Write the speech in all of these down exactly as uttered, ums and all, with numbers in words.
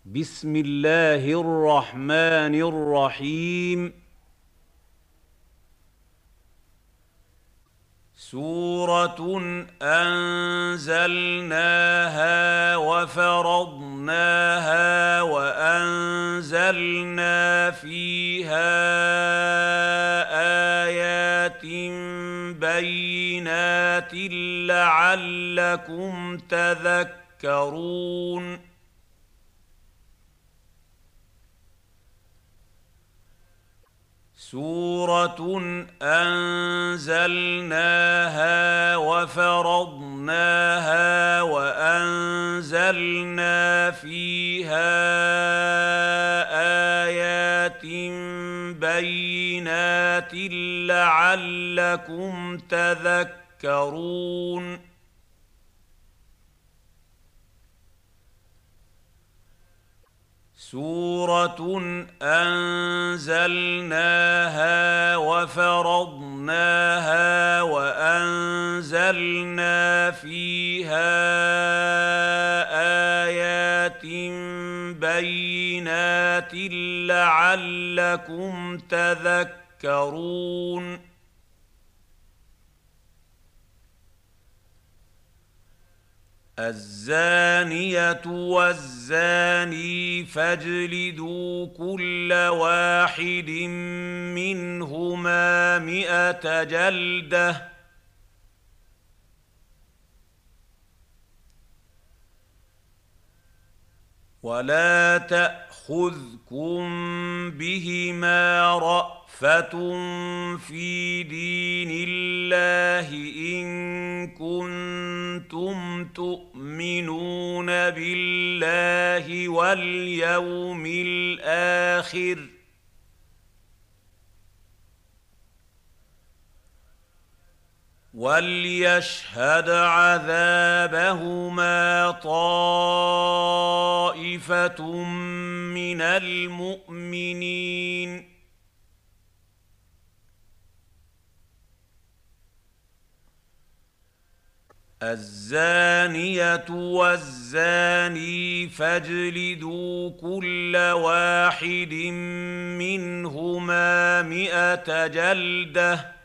بسم الله الرحمن الرحيم. سورة أنزلناها وفرضناها وأنزلنا فيها آيات بينات لعلكم تذكرون. سورة أنزلناها وفرضناها وأنزلنا فيها آيات بينات لعلكم تذكرون. سورة أنزلناها وفرضناها وأنزلنا فيها آيات بينات لعلكم تذكرون. الزانية والزاني فاجلدوا كل واحد منهما مئة جلدة ولا تأخذكم بهما رأفة في دين الله إن كنتم تؤمنون بالله واليوم الآخر وليشهد عذابهما طائفة من المؤمنين. الزانية والزاني فاجلدوا كل واحد منهما مئة جلدة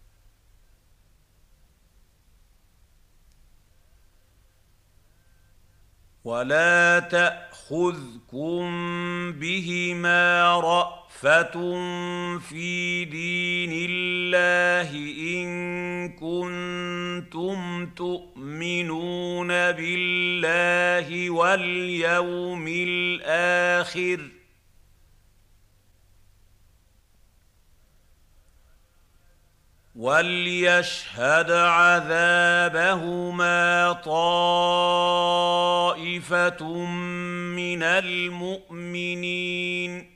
ولا تأخذكم بهما رأفة في دين الله إن كنتم تؤمنون بالله واليوم الآخر وليشهد عذابهما طائفة من المؤمنين.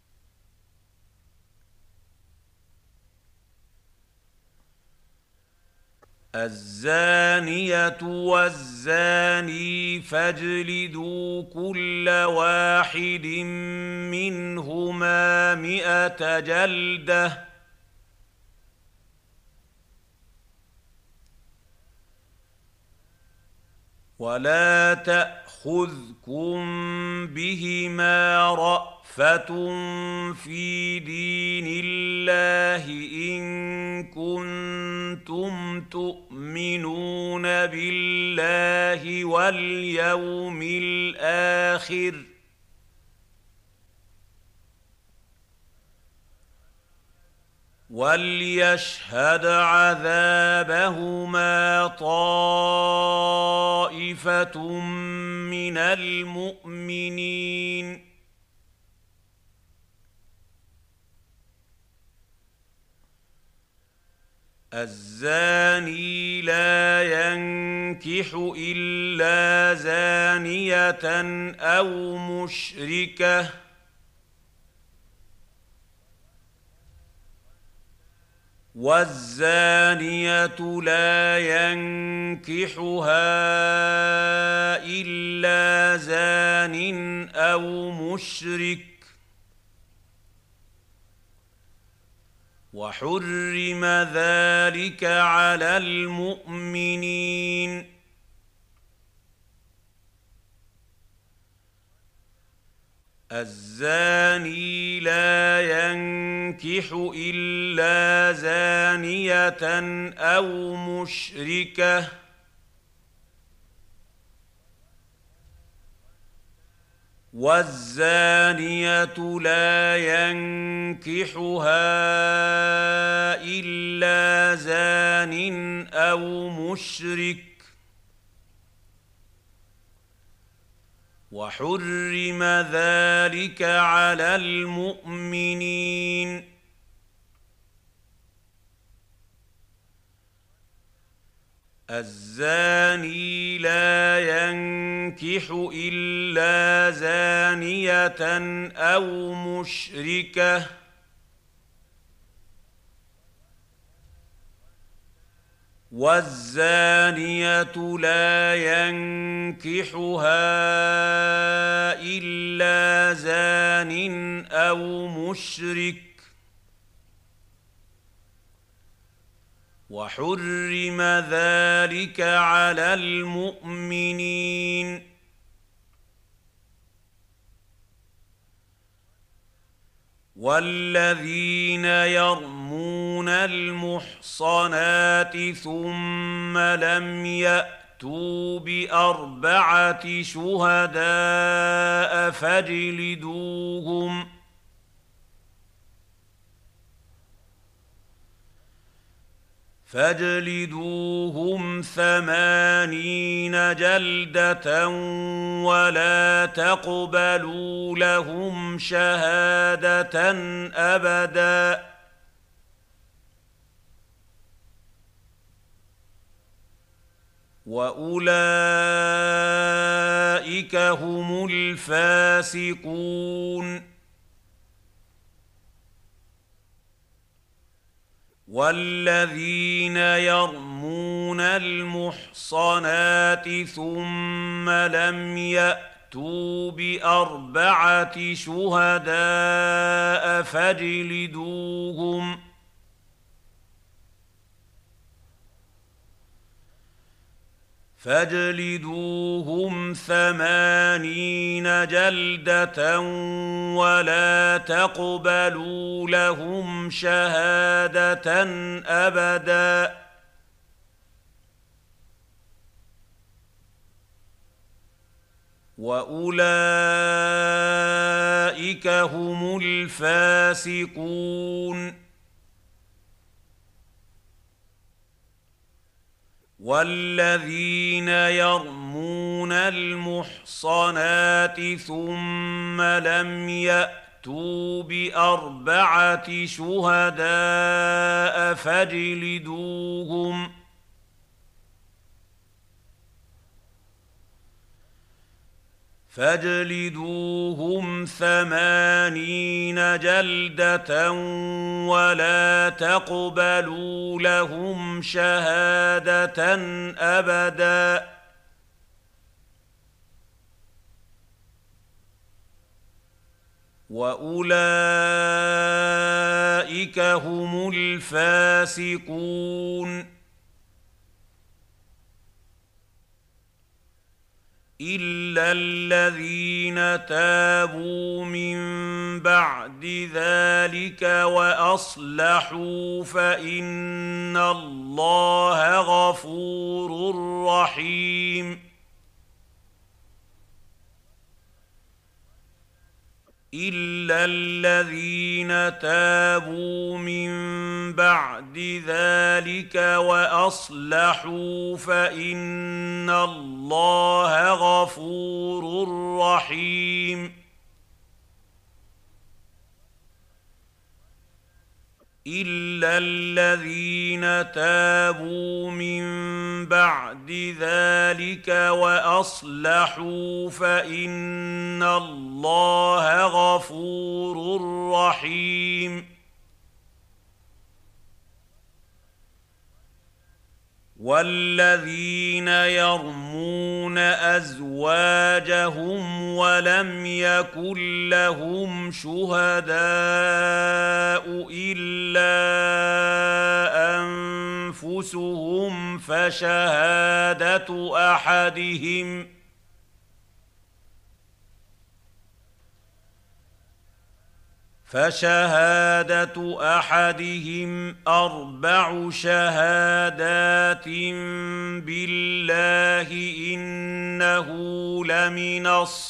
الزانية والزاني فاجلدوا كل واحد منهما مئة جلدة ولا تأخذكم بهما رأفة في دين الله إن كنتم تؤمنون بالله واليوم الآخر وليشهد عذابهما طائفة من المؤمنين. الزاني لا ينكح إلا زانية أو مشركة والزانية لا ينكحها إلا زان أو مشرك وحرم ذلك على المؤمنين. الزاني لا ينكح إلا زانية أو مشركة والزانية لا ينكحها إلا زان أو مشرك وحرم ذلك على المؤمنين. الزاني لا ينكح إلا زانية أو مشركة والزانية لا ينكحها إلا زان أو مشرك وحرم ذلك على المؤمنين. والذين يرمون المحصنات ثم لم يأتوا بأربعة شهداء فاجلدوهم فاجلدوهم ثمانين جلدة ولا تقبلوا لهم شهادة أبدا وأولئك هم الفاسقون. والذين يرمون المحصنات ثم لم يأتوا بأربعة شهداء فاجلدوهم فاجلدوهم ثمانين جلدة ولا تقبلوا لهم شهادة أبدا وأولئك هم الفاسقون. والذين يرمون المحصنات ثم لم يأتوا بأربعة شهداء فاجلدوهم فاجلدوهم ثمانين جلدة ولا تقبلوا لهم شهادة أبدا وأولئك هم الفاسقون. إلا الذين تابوا من بعد ذلك وأصلحوا فإن الله غفور رحيم. إلا الذين تابوا من بعد ذلك وأصلحوا فإن الله غفور رحيم. إلا الذين تابوا من بعد ذلك وأصلحوا فإن الله غفور رحيم. والذين يرمون أزواجهم ولم يكن لهم شهداء إلا أنفسهم فشهادة أحدهم فشهادة أحدهم أربع شهادات بالله إنه لمن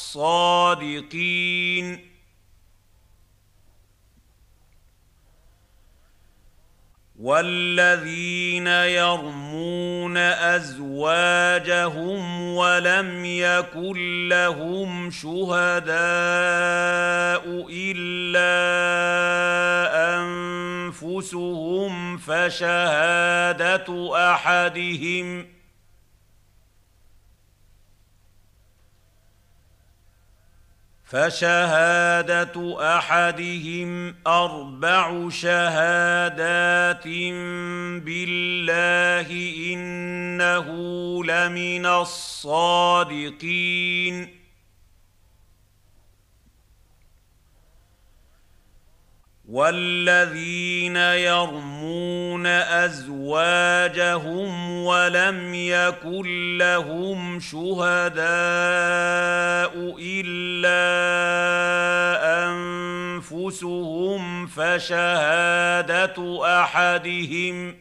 الصادقين والذين يرمون أزواجهم ولم يكن لهم شهداء إلا أنفسهم فشهادة أحدهم فشهادة أحدهم أربع شهادات بالله إنه لمن الصادقين والذين يرمون أزواجهم ولم يكن لهم شهداء إلا أنفسهم فشهادة أحدهم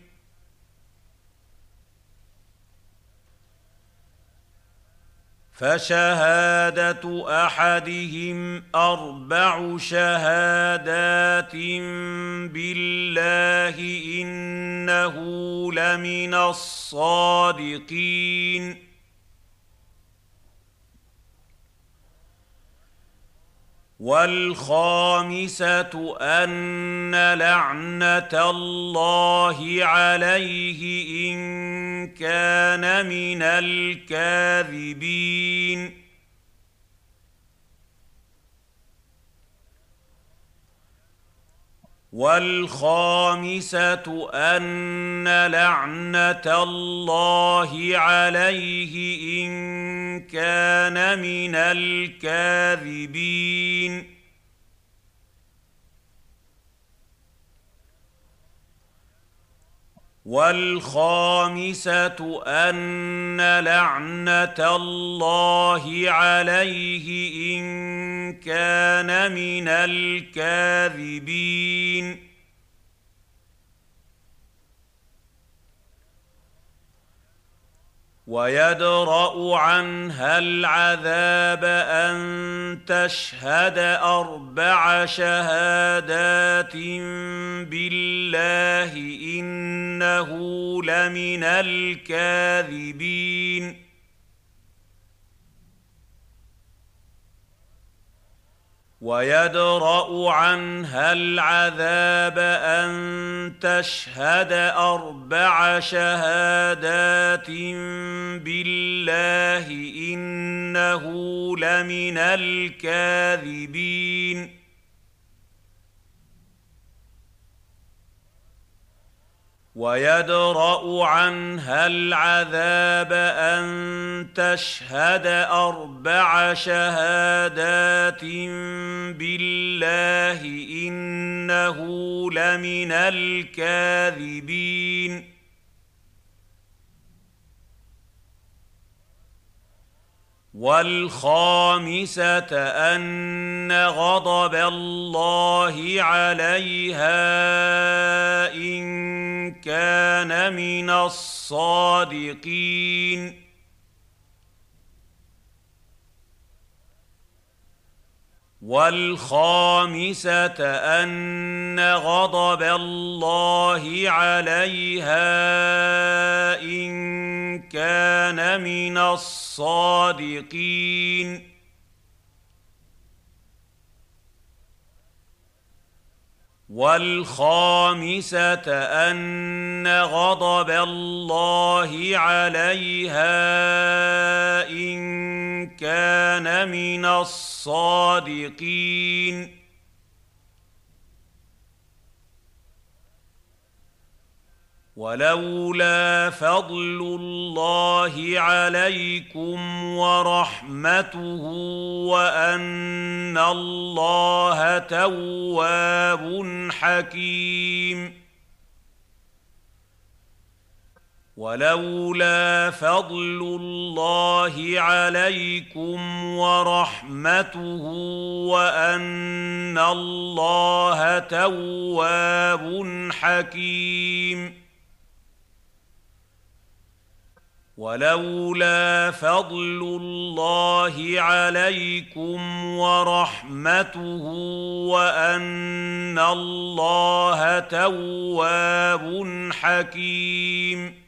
فشهادة أحدهم أربع شهادات بالله إنه لمن الصادقين والخامسة أن لعنة الله عليه إن كان من الكاذبين والخامسة أن لعنة الله عليه إن كان من الكاذبين والخامسة أن لعنة الله عليه إن كان من الكاذبين ويدرأ عنها العذاب أن تشهد أربع شهادات بالله إنه لمن الكاذبين ويدرأ عنها العذاب أن تشهد أربع شهادات بالله إنه لمن الكاذبين ويدرأ عنها العذاب أن تشهد أربع شهادات بالله إنه لمن الكاذبين والخامسة أن غضب الله عليها إن كان من الصادقين والخامسة أن غضب الله عليها إن كان من الصادقين والخامسة أن غضب الله عليها إن كان من الصادقين ولولا فضل الله عليكم ورحمته وأن الله تواب حكيم ولولا فضل الله عليكم ورحمته وأن الله تواب حكيم ولولا فضل الله عليكم ورحمته وأن الله تواب حكيم